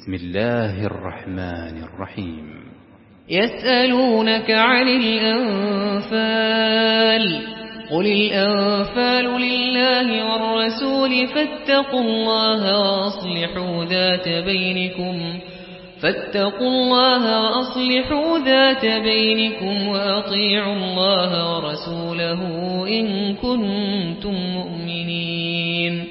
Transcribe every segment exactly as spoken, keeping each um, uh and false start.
بسم الله الرحمن الرحيم. يسألونك عن الأنفال قل الأنفال لله والرسول فاتقوا الله وأصلحوا ذات بينكم فاتقوا الله وأصلحوا ذات بينكم وأطيعوا الله ورسوله إن كنتم مؤمنين.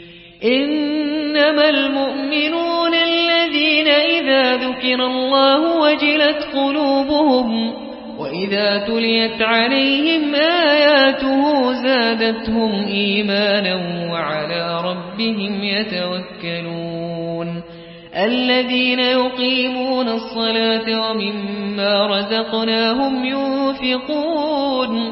إنما المؤمنون الذين إذا ذكر الله وجلت قلوبهم وإذا تليت عليهم آياته زادتهم إيمانا وعلى ربهم يتوكلون. الذين يقيمون الصلاة ومما رزقناهم ينفقون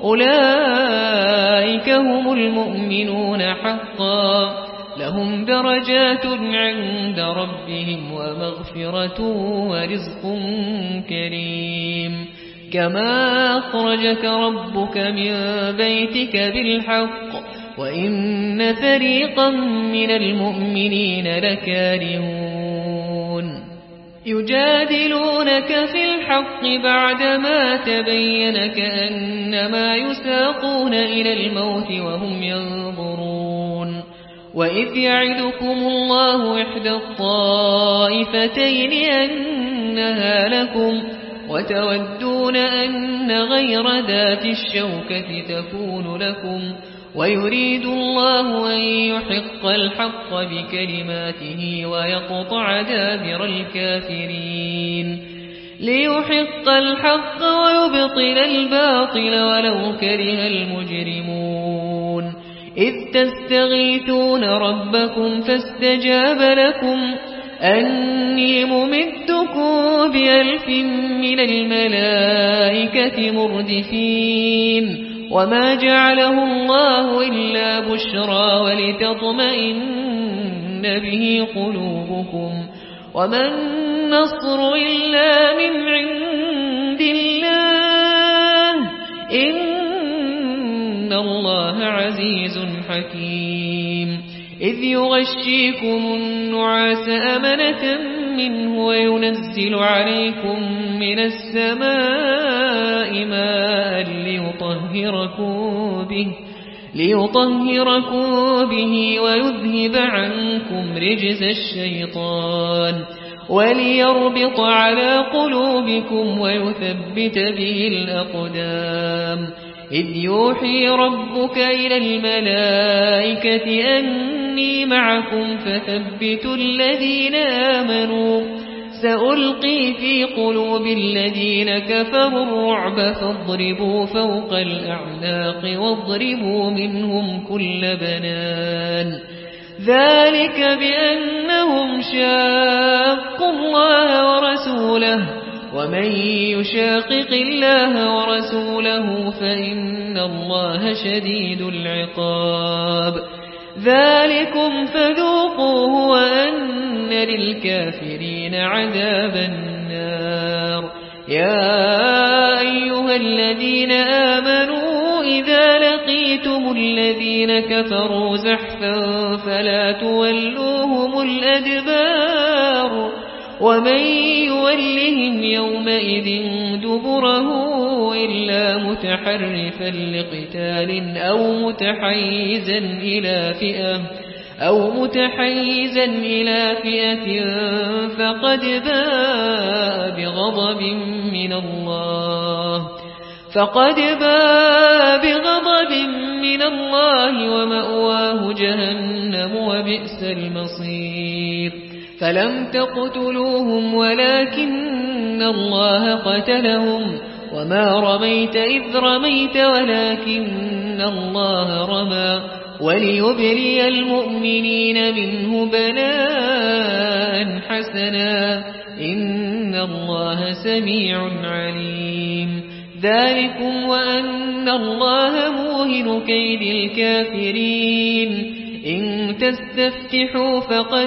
أولئك هم المؤمنون حقا لهم درجات عند ربهم ومغفرة ورزق كريم. كما أخرجك ربك من بيتك بالحق وإن فريقا من المؤمنين لكارهون. يجادلونك في الحق بعدما تبين كأنما يساقون إلى الموت وهم ينظرون. وإذ يعدكم الله إحدى الطائفتين أنها لكم وتودون أن غير ذات الشوكة تكون لكم ويريد الله أن يحق الحق بكلماته ويقطع دابر الكافرين ليحق الحق ويبطل الباطل ولو كره المجرمون. إذ تستغيثون ربكم فاستجاب لكم أني ممدكم بألف من الملائكة مردفين وما جعله الله إلا بشرى ولتطمئن به قلوبكم وما النصر إلا من عند الله إن الله عزيز حكيم. إذ يغشيكم النعاس أمنة منه وينزل عليكم من السماء ماء ليطهركم به ليطهركم به ويذهب عنكم رجز الشيطان وليربط على قلوبكم ويثبت به الأقدام. إذ يوحي ربك إلى الملائكة أني معكم فثبتوا الذين آمنوا سألقي في قلوب الذين كفروا الرعب فاضربوا فوق الأعناق واضربوا منهم كل بنان. ذلك بأنهم شاقوا الله ورسوله ومن يشاقق الله ورسوله فإن الله شديد العقاب. ذلكم فذوقوه وأن للكافرين عذاب النار. يا أيها الذين آمنوا إذا لقيتم الذين كفروا زحفا فلا تولوهم الأدبار ومن يولهم يومئذ دبره إلا متحرفا لقتال أو متحيزا إلى فئة أو متحيزا إلى فئة فقد باء بغضب من الله فقد باء بغضب من الله ومأواه جهنم وبئس المصير. فلم تقتلوهم ولكن الله قتلهم وما رميت إذ رميت ولكن الله رمى وليبلي المؤمنين منه بلاء حسنا إن الله سميع عليم. ذلكم وأن الله موهن كيد الكافرين. إن تستفتحوا فقد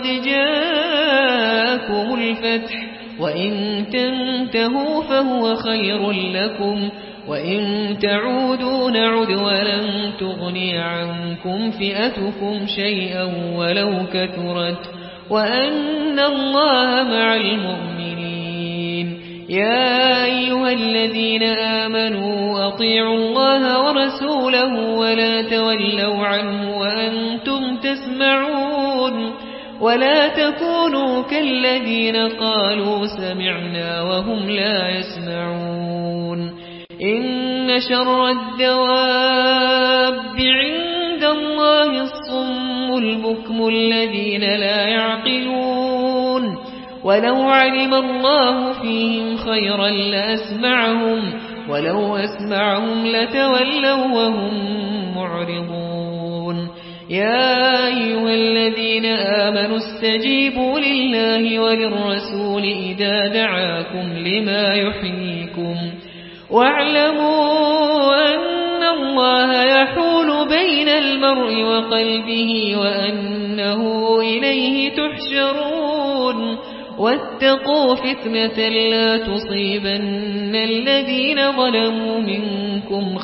جاءكم الفتح وإن تنتهوا فهو خير لكم وإن تعودوا نعد ولن تغني عنكم فئتكم شيئا ولو كثرت وأن الله مع المؤمنين. يا أيها الذين آمنوا أطيعوا الله ورسوله ولا تولوا عنه وأنتم تسمعون ولا تكونوا كالذين قالوا سمعنا وهم لا يسمعون. إن شر الدواب عند الله الصم البكم الذين لا يعقلون. ولو علم الله فيهم خيرا لأسمعهم ولو أسمعهم لتولوا وهم معرضون. يا أيها الذين آمنوا استجيبوا لله وللرسول إذا دعاكم لما يحييكم واعلموا أن الله يحول بين المرء وقلبه وأنه إليه تحشرون. واتقوا فتنة لا تصيبن الذين ظلموا منكم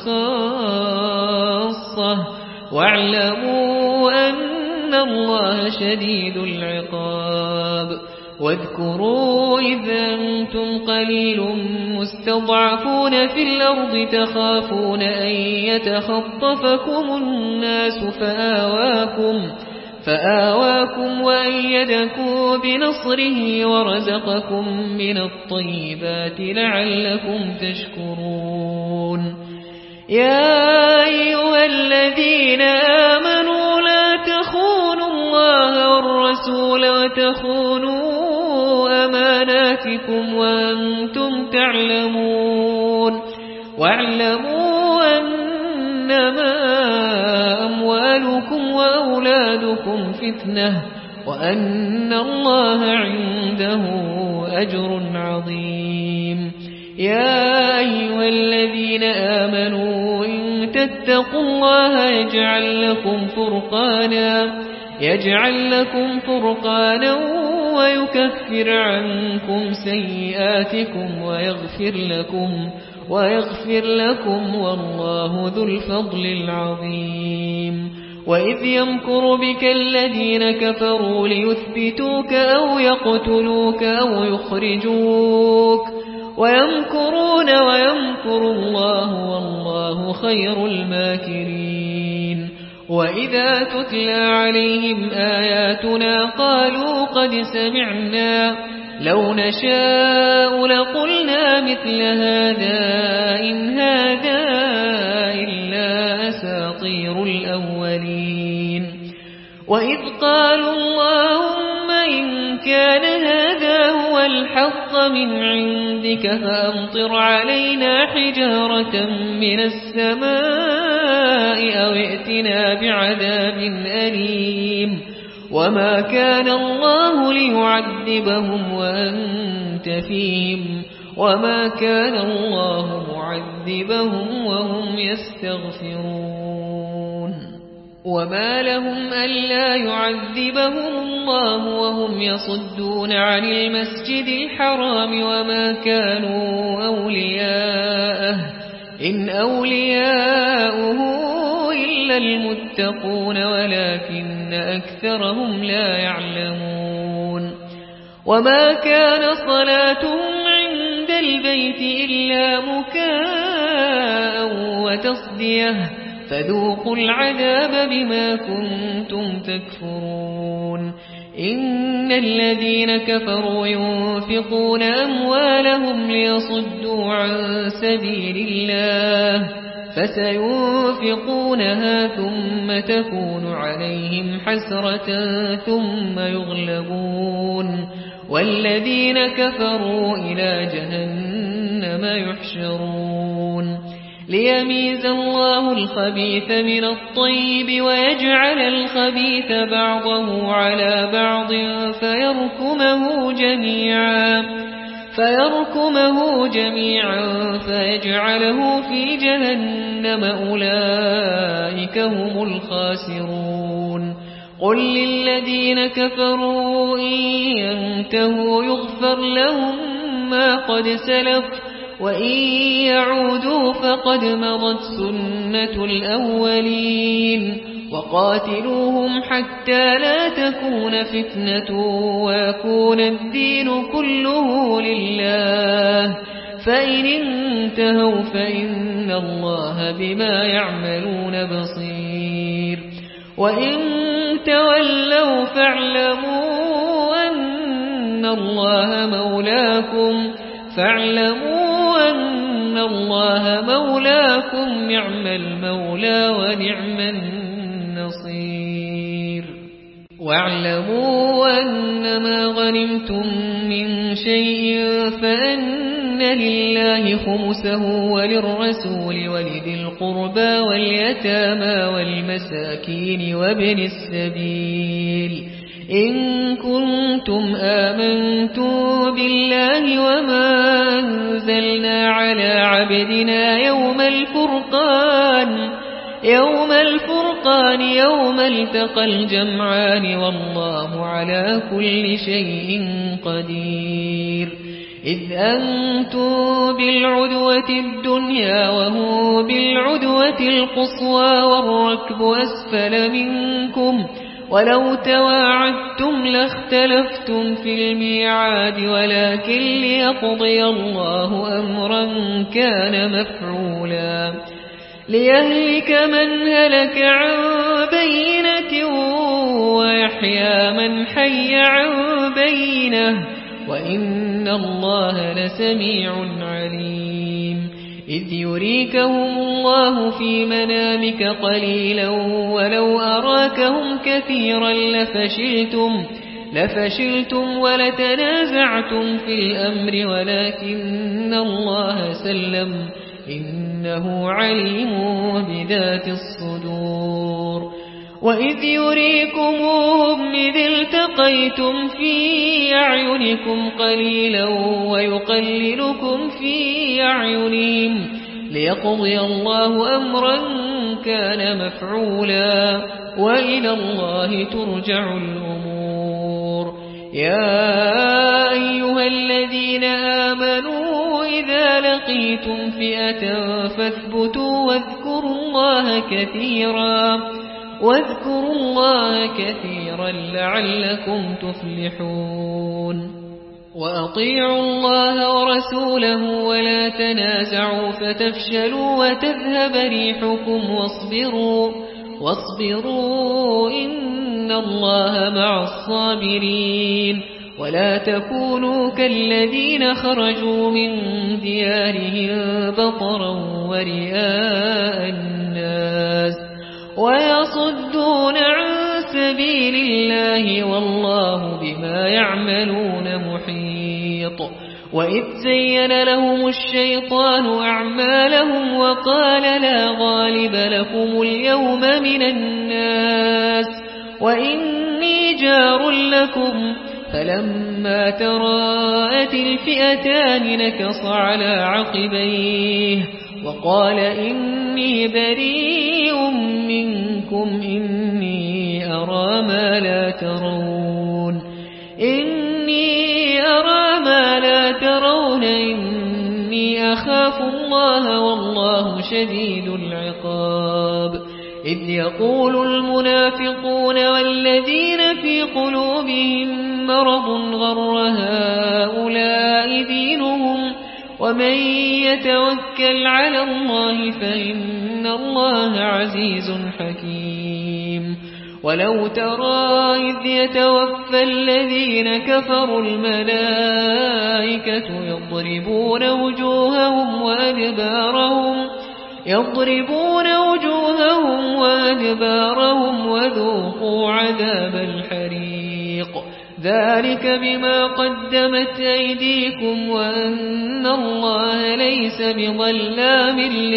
خاصة واعلموا أن الله شديد العقاب. واذكروا إذا أنتم قليل مستضعفون في الأرض تخافون أن يتخطفكم الناس فآواكم فآواكم وأيدكم بنصره ورزقكم من الطيبات لعلكم تشكرون. يا أيها الذين آمنوا لا تخونوا الله والرسول وتخونوا أماناتكم وأنتم تعلمون. واعلموا أنما أموالكم وأولادكم فتنة وأن الله عنده أجر عظيم. يا أيها الذين آمنوا إن تتقوا الله يجعل لكم فرقانا يجعل لكم فرقانا ويكفر عنكم سيئاتكم ويغفر لكم ويغفر لكم والله ذو الفضل العظيم. وإذ يمكر بك الذين كفروا ليثبتوك أو يقتلوك أو يخرجوك ويمكرون ويمكر الله والله خير الماكرين. وإذا تتلى عليهم آياتنا قالوا قد سمعنا لو نشاء لقلنا مثل هذا إن هذا إلا أساطير الأولين. وإذ قالوا اللهم إن كان هذا هو الحق من عندك فأمطر علينا حجارة من السماء أو ائتنا بعذاب أليم. وما كان الله ليعذبهم وأنت فيهم وما كان الله معذبهم وهم يستغفرون. وما لهم ألا يعذبهم الله وهم يصدون عن المسجد الحرام وما كانوا أولياءه إن أولياؤه إلا المتقون ولكن أكثرهم لا يعلمون. وما كان صلاتهم عند البيت إلا مكاء وتصديه فذوقوا العذاب بما كنتم تكفرون. إن الذين كفروا ينفقون أموالهم ليصدوا عن سبيل الله فسينفقونها ثم تكون عليهم حسرة ثم يغلبون والذين كفروا إلى جهنم يحشرون. ليميز الله الخبيث من الطيب ويجعل الخبيث بعضه على بعض فيركمه جميعا فيركمه جميعا فيجعله في جهنم أولئك هم الخاسرون. قل للذين كفروا إن ينتهوا يغفر لهم ما قد سلف وإن يعودوا فقد مضت سنة الأولين وقاتلوهم حتى لا تكون فتنة ويكون الدين كله لله فإن انتهوا فإن الله بما يعملون بصير وإن تولوا فاعلموا أن الله مولاكم فاعلموا أن الله مولاكم نعم المولى ونعم النصير واعلموا أنما غنمتم من شيء فأن لله خمسه وللرسول ولذي القربى واليتامى والمساكين وابن السبيل إن كنتم آمنتم بالله وما أنزلنا على عبدنا يوم الفرقان يوم الفرقان يوم التقى الجمعان والله على كل شيء قدير إذ أنتم بالعدوة الدنيا وهو بالعدوة القصوى والركب أسفل منكم ولو تواعدتم لاختلفتم في الميعاد ولكن ليقضي الله أمرا كان مفعولا ليهلك من هلك عن بينة ويحيى من حي عن بينة وإن الله لسميع عليم إذ يريكهم الله في منامك قليلا ولو أراكهم كثيرا لفشلتم لفشلتم ولتنازعتم في الأمر ولكن الله سلم إنه عليم بذات الصدور وإذ يريكمهم إذ التقيتم في أعينكم قليلا ويقللكم في أعينهم ليقضي الله أمرا كان مفعولا وإلى الله ترجع الأمور يا أيها الذين آمنوا إذا لقيتم فئة فاثبتوا واذكروا الله كثيرا واذكروا الله كثيرا لعلكم تفلحون وأطيعوا الله ورسوله ولا تنازعوا فتفشلوا وتذهب ريحكم واصبروا واصبروا إن الله مع الصابرين ولا تكونوا كالذين خرجوا من ديارهم بطرا ورئاء الناس ويصدون عن سبيل الله والله بما يعملون محيط وإذ زين لهم الشيطان أعمالهم وقال لا غالب لكم اليوم من الناس وإني جار لكم فلما تراءت الفئتان نكص على عقبيه وقال إني بريء منكم إني أرى ما لا ترون إني أرى ما لا ترون إني أخاف الله والله شديد العقاب إذ يقول المنافقون والذين في قلوبهم مرض غر هؤلاء دينهم ومن يتوكل على الله فإن الله عزيز حكيم ولو ترى إذ يتوفى الذين كفروا الملائكة يضربون وجوههم وأدبارهم يضربون وجوههم وأدبارهم وذوقوا عذاب الحريق ذلك بما قدمت أيديكم وأن الله ليس بظلام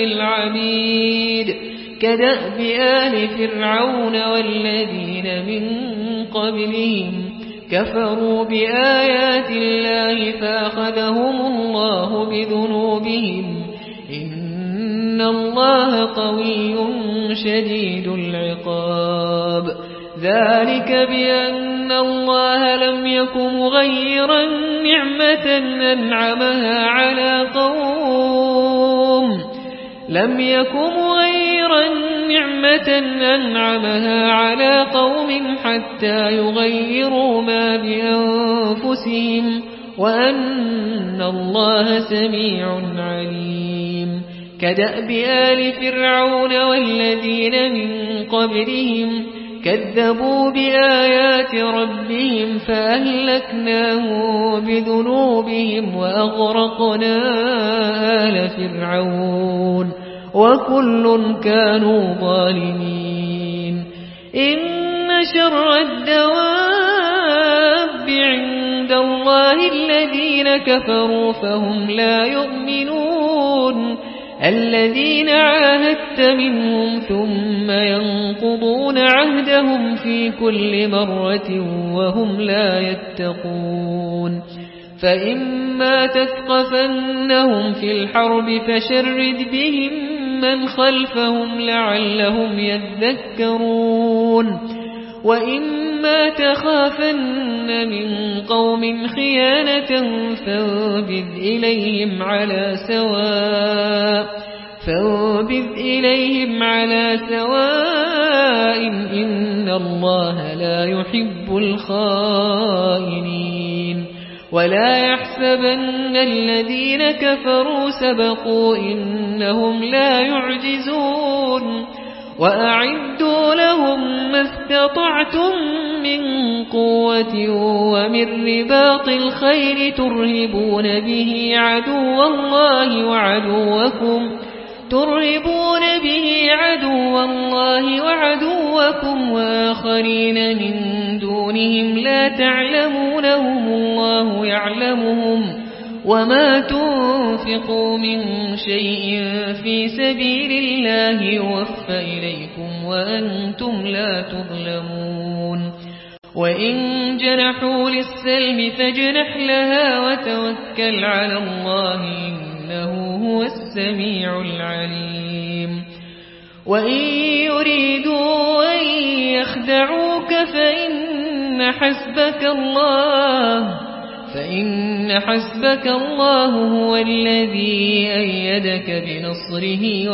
للعبيد كدأب آل فرعون والذين من قبلهم كفروا بآيات الله فأخذهم الله بذنوبهم إن الله قوي شديد العقاب ذلك بأن الله لم يك مغيرا نعمة أنعمها على قوم لم يك مغيرا نعمة أنعمها على قوم حتى يغيروا ما بأنفسهم وأن الله سميع عليم كدأب آل فرعون والذين من قبلهم كذبوا بآيات ربهم فأهلكناهم بذنوبهم وأغرقنا آل فرعون وكل كانوا ظالمين إن شر الدواب عند الله الذين كفروا فهم لا يؤمنون الذين عاهدت منهم ثم ينقضون عهدهم في كل مرة وهم لا يتقون فإما تثقفنهم في الحرب فشرد بهم من خلفهم لعلهم يذكرون وإما تخافن من قوم خيانة فانبذ إليهم على سواء فانبذ إليهم على سواء إن الله لا يحب الخائنين ولا يحسبن الذين كفروا سبقوا إنهم لا يعجزون وأعدوا لهم ما استطعتم من قوة ومن رباط الخيل ترهبون به عدو الله وعدوكم ترهبون به عدو الله وعدوكم وآخرين من دونهم لا تعلمونهم الله يعلمهم وما تنفقوا من شيء في سبيل الله يوفى إليكم وأنتم لا تظلمون وإن جنحوا للسلم فاجنح لها وتوكل على الله إنه هو السميع العليم وإن يريدوا أن يخدعوك فإن حسبك الله فإن حسبك الله هو الذي أيدك بنصره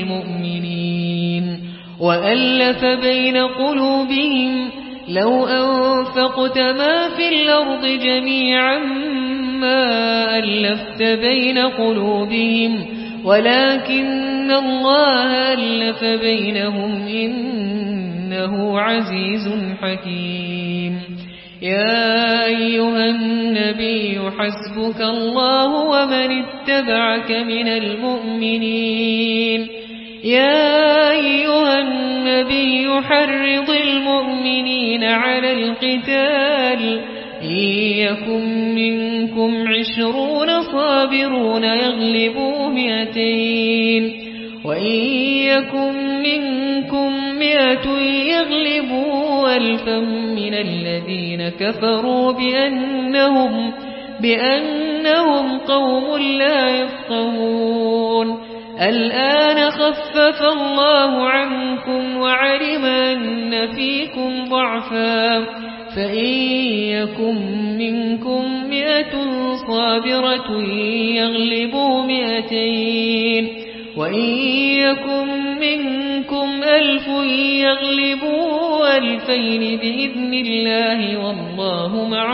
وبالمؤمنين وألف بين قلوبهم لو أنفقت ما في الأرض جميعا ما ألفت بين قلوبهم ولكن الله ألف بينهم إنه عزيز حكيم يا أيها النبي حسبك الله ومن اتبعك من المؤمنين يا أيها النبي حرض المؤمنين على القتال إن يكن منكم عشرون صابرون يغلبوا مئتين وإن يكن منكم مئة يغلبوا ألفا من الذين كفروا بأنهم, بأنهم قوم لا يفقهون الآن خفف الله عنكم وعلم أن فيكم ضعفا فإن يكن منكم مئة صابرة يغلبوا مئتين وإن يكن منكم ألف يغلبوا ألفين بإذن الله والله مع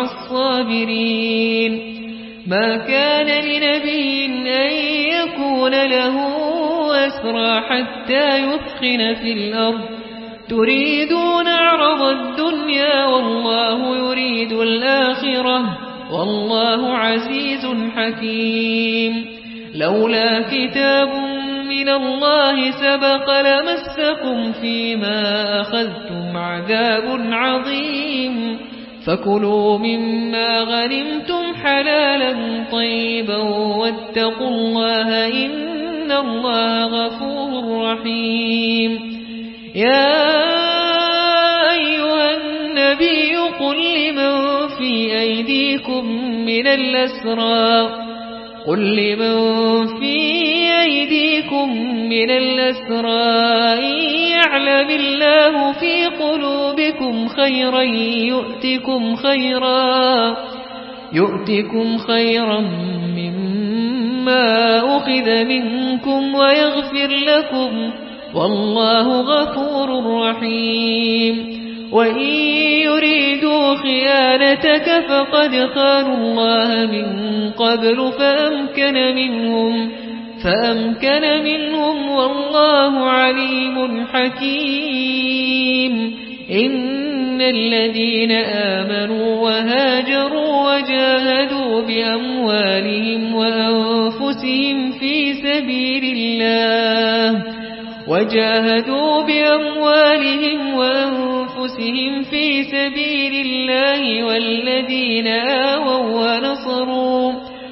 الصابرين ما كان لنبي أن يكون له أسرى حتى يثخن في الأرض تريدون عرض الدنيا والله يريد الآخرة والله عزيز حكيم لولا كتاب من الله سبق لمسكم فيما أخذتم عذاب عظيم فكلوا مما غنمتم حلالا طيبا واتقوا الله إن الله غفور رحيم يا أيها النبي قل لمن في أيديكم من الأسرى قل لمن في أيديكم من الأسرى إن يعلم الله في قلوبكم خيرا يؤتكم خيرا يؤتكم خيرا مما أخذ منكم ويغفر لكم والله غفور رحيم وإن يريدوا خيانتك فقد خانوا الله من قبل فأمكن منهم فأمكن منهم والله عليم حكيم إن الذين آمنوا وهاجروا وجاهدوا بأموالهم وأنفسهم في سبيل الله وجاهدوا بأموالهم وأنفسهم في سبيل الله والذين آووا ونصروا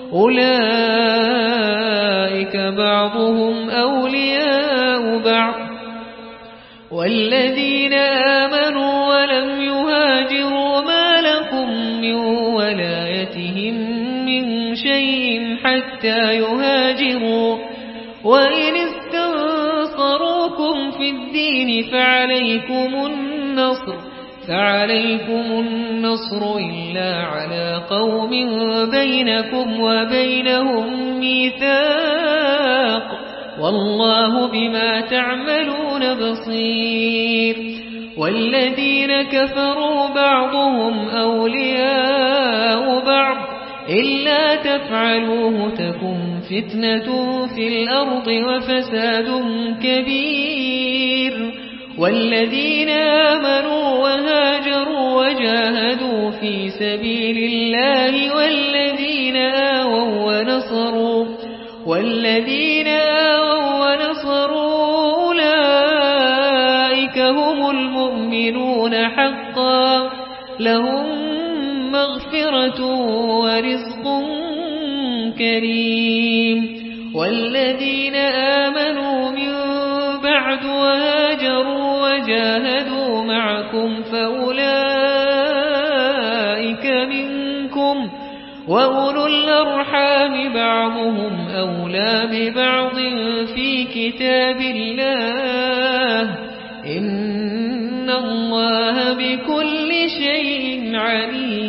أولئك بعضهم أولياء بعض والذين آمنوا ولم يهاجروا ما لكم من ولايتهم من شيء حتى يهاجروا وإن استنصروكم في الدين فعليكم النصر فعليكم النصر إلا على قوم بينكم وبينهم ميثاق والله بما تعملون بصير والذين كفروا بعضهم أولياء بعض إلا تفعلوه تكن فتنة في الأرض وفساد كبير والذين آمنوا وهاجروا وجاهدوا في سبيل الله والذين آووا ونصروا والذين آووا ونصروا أولئك هم المؤمنون حقا لهم مغفرة ورزق كريم والذين آمنوا من بعد وهاجروا وجاهدوا معكم فأولئك منكم وأولو الأرحام بعضهم أولى ببعض في كتاب الله إن الله بكل شيء عليم